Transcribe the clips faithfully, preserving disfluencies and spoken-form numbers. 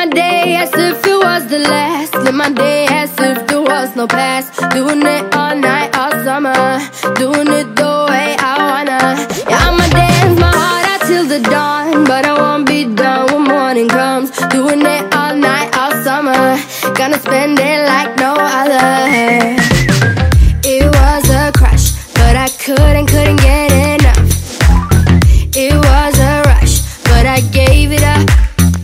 my day as if it was the last. Live my day as if there was no past. Doing it all night, all summer. Doing it the way I wanna. Yeah, I'ma dance my heart out till the dawn, but I won't be done when morning comes. Doing it all night, all summer. Gonna spend it like no other. It was a crush, but I couldn't, couldn't get enough. It was a rush, but I gave it up.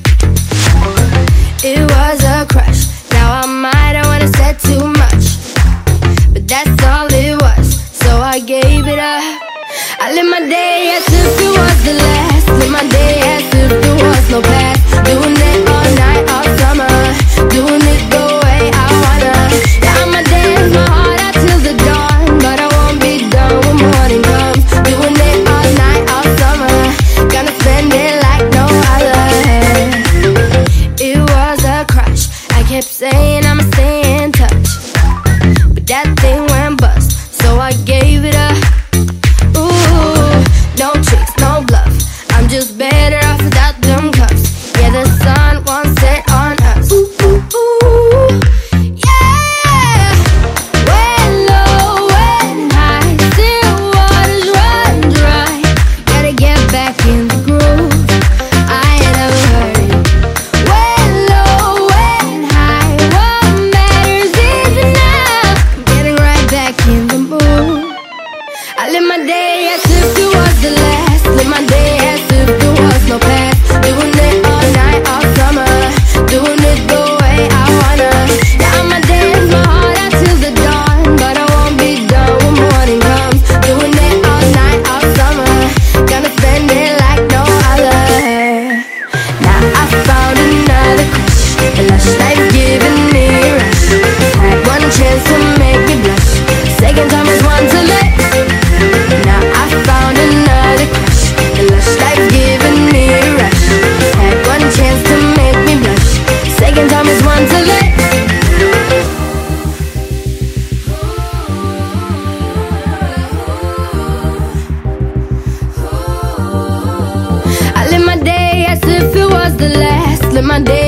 It was a crush, now I might have wanna said too much, but that's all it was, so I gave it up. I live my day as if it was the last. Live my day as if there was no past. Doing it all night, all summer. Doing it the way I wanna. Yeah, I'ma dance my heart out till the dawn, but I won't be done when morning comes. Doing it all night, all summer. Gonna spend it like no other. It was a crush, I kept saying I'ma stay in touch, but that thing went bust, so I gave it up. Ooh, no tricks, no bluff, I'm just better off without them cuffs. Yeah, the sun won't set on us. Ooh, ooh, ooh, yeah. When low, when high, still waters run dry. Gotta get back in the groove, I ain't never heard it. When low, when high, what matters is enough. I'm getting right back in the mood. I live my day as if it was the last. Live my day as if there was no past. Doing it all night, all summer. Doing it the way I wanna. Yeah, I'ma dance my heart out till the dawn, but I won't be done when morning comes. Doing it all night, all summer. Gonna spend it like no other. Now I found another crush. A lush life giving me a rush. Had one chance to make me blush. Second time is one to let. Now I found another crush. A lush life giving me a rush. Had one chance to make me blush. Second time is one to let. I live my day as if it was the last. Live my day